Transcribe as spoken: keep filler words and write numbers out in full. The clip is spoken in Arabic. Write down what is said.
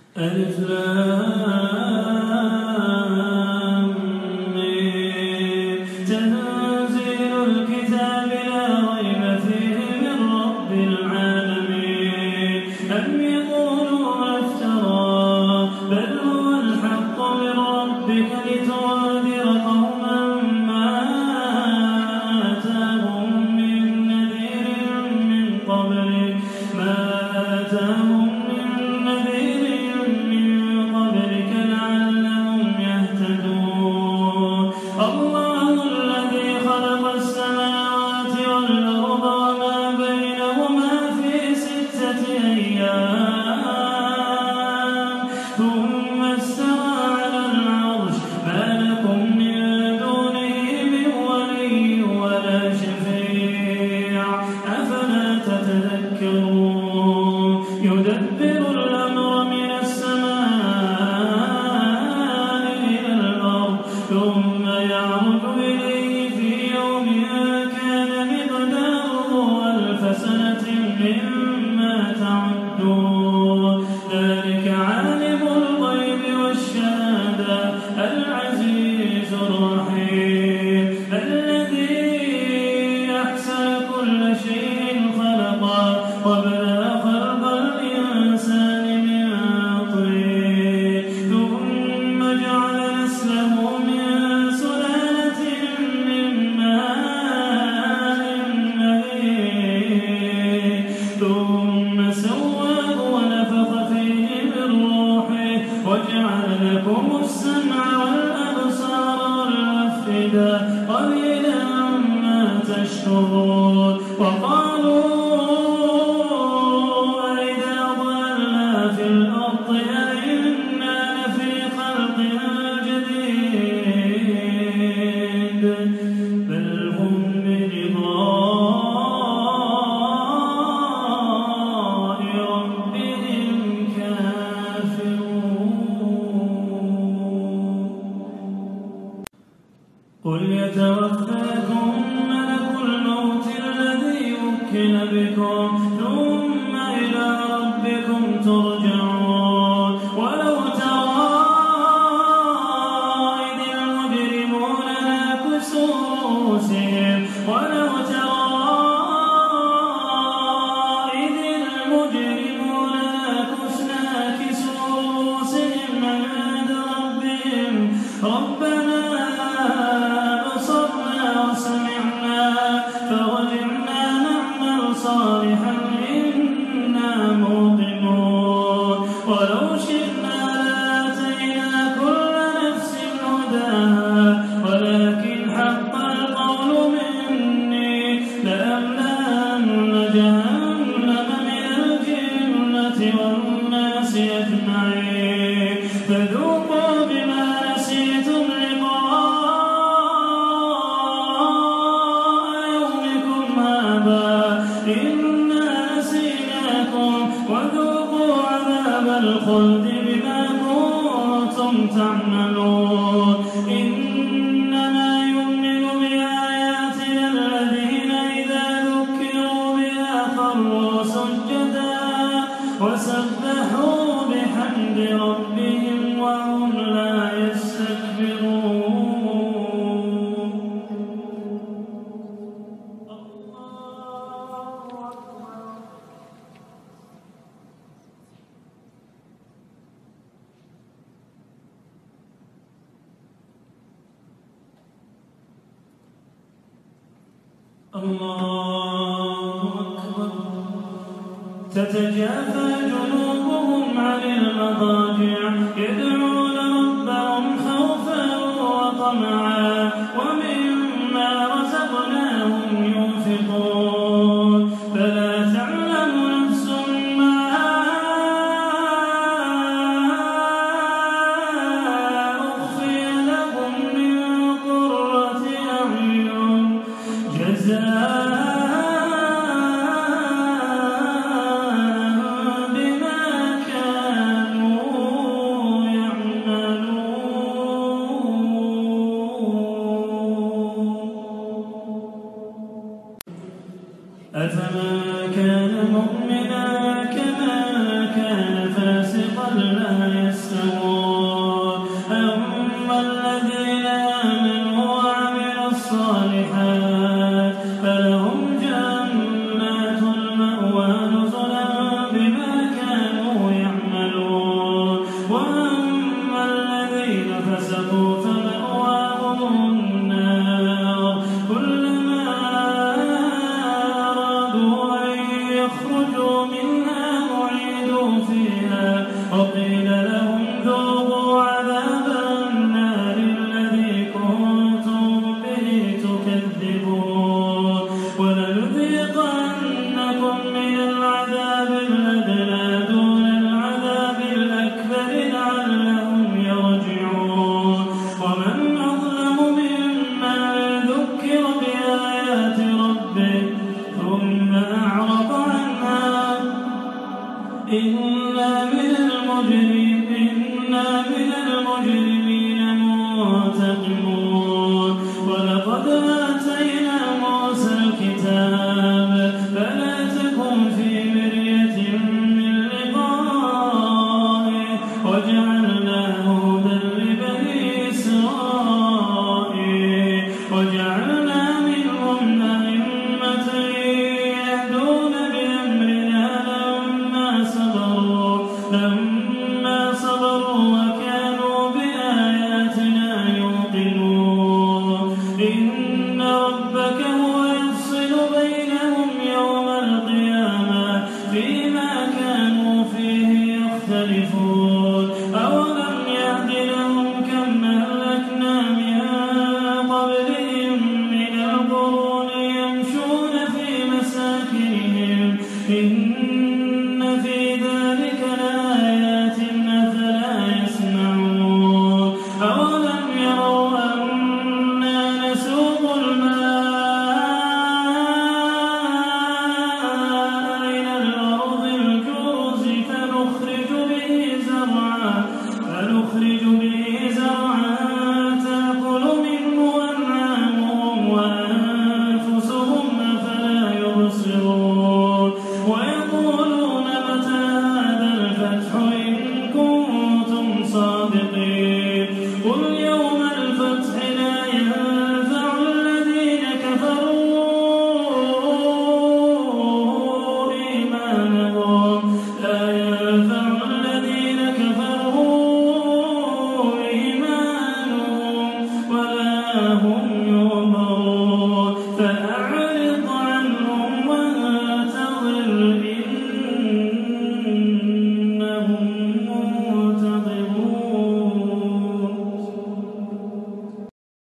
ألف لام ميم تنزيل الكتاب لا ريب فيه من رب العالمين أم يقولون افتراه بل هو الحق من ربك لتنذر قوما ما آتاهم من نذير من قبلك ما آتاهم من نذير من قبلك لعلهم يهتدون الله الذي خلق السماوات والأرض وما بينهما في ستة أيام ثم استوى على العرش ما لكم من دونه من ولي ولا شفيع أفلا تتذكرون يدبر الأمر من السماء إلى الأرض ثم يعرج إليه في يوم كان مقداره ألف سنة مما تعدون ذلك عالم الغيب والشهادة العزيز الرحيم الذي أحسن كل شيء خلقه وبدأ خلق الإنسان من طين ثم جعل نسله من سلالة من ماء مهين ثم سواه ونفخ فيه من روحه وجعل لكم السمع والأبصار والأفئدة قليلا ما تشكرون وقالوا أئذا ضللنا في الأرض أئنا لفي خلق جديد بل هم بلقاء ربهم كافرون قل يتوفاكم ملك الموت الذي وكل بكم ثم إلى ربكم ترجعون ولو ترى إذ المجرمون ناكسوا رؤوسهم ولو ترى إذ المجرمون ناكسوا رؤوسهم عند ربهم ربنا أبصرنا وسمعنا فرجعنا نعمل صالحا إنا موقنون ولو شئنا لآتينا كل نفس هداها ولكن حق القول مني لأملأن جهنم من الجنة والناس أجمعين فذوقوا بما نسيتم لقاء يومكم هذا إنا نسيناكم وذوقوا عذاب الخلد بما كنتم تعملون إنما يؤمن بآياتنا الذين إذا ذكروا بها خروا سجدا وسبحوا بحمد ربهم وهم لا يستكبرون الله أكبر تتجافى جنوبهم عن المضاجع يدعون ربهم خوفا وطمعا ومما رزقناهم ينفقون فلا تعلم نفس ما أخفي لهم من قرة أعين جزاء بما كانوا وقيل لهم ذوقوا عذاب النار الذي كنتم به تكذبون ولنذيقنكم من العذاب الأدنى دون العذاب الأكبر لعلهم يرجعون ومن أظلم ممن ذكر بآيات ربه ثم أعرض عنها إنا من المجرمين إنا من المجرمين منتقمون ولقد آتينا موسى الكتاب فلا تكن في مرية من لقائه وجعلناه هدى لبني إسرائيل وجعلنا منهم أئمة يهدون بأمرنا لما صبروا لما صبروا وكانوا بآياتنا يوقنون إن ربك هو يفصل بينهم يوم القيامة فيما كانوا فيه يختلفون أو